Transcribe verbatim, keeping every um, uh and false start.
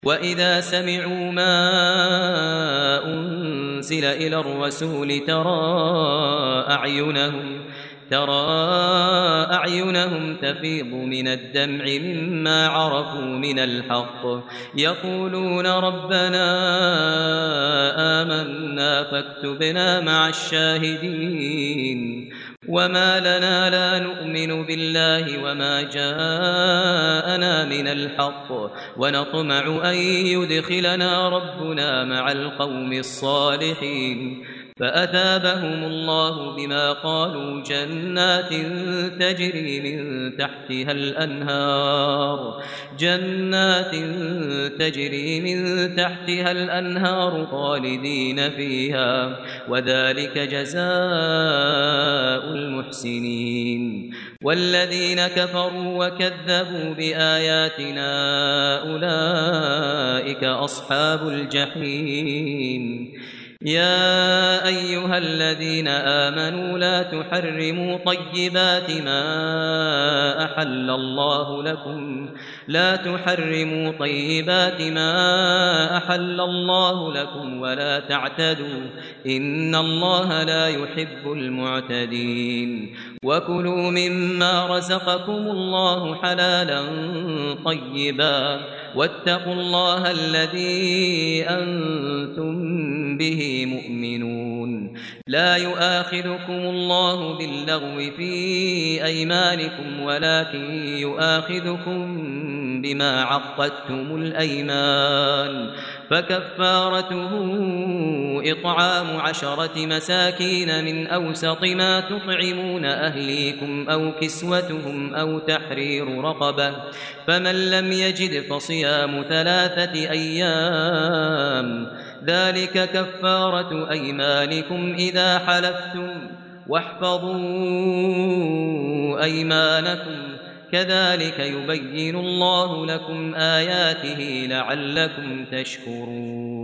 وإذا سمعوا ما أنزل إلى الرسول ترى أعينهم ترى أعينهم تفيض من الدمع مما عرفوا من الحق يقولون ربنا آمنا فاكتبنا مع الشاهدين وما لنا لا نؤمن بالله وما جاءنا من الحق ونطمع أن يدخلنا ربنا مع القوم الصالحين فأثابهم الله بما قالوا جنات تجري من تحتها الأنهار جنات تجري من تحتها الأنهار خالدين فيها وذلك جزاء المحسنين والذين كفروا وكذبوا بآياتنا أولئك أصحاب الجحيم يا أيها الذين آمنوا لا تحرموا طيبات ما أحل الله لكم لا تحرموا طيبات ما أحل الله لكم ولا تعتدوا إن الله لا يحب المعتدين وكلوا مما رزقكم الله حلالا طيبا واتقوا الله الذي أنتم به مؤمنون لا يؤاخذكم الله باللغو في أيمانكم ولكن يؤاخذكم بما عقدتم الأيمان فكفارته إطعام عشرة مساكين من أوسط ما تطعمون أهليكم أو كسوتهم أو تحرير رقبة فمن لم يجد فصيام ثلاثة أيام ذلك كفارة أيمانكم إذا حلفتم واحفظوا أيمانكم كذلك يبين الله لكم آياته لعلكم تشكرون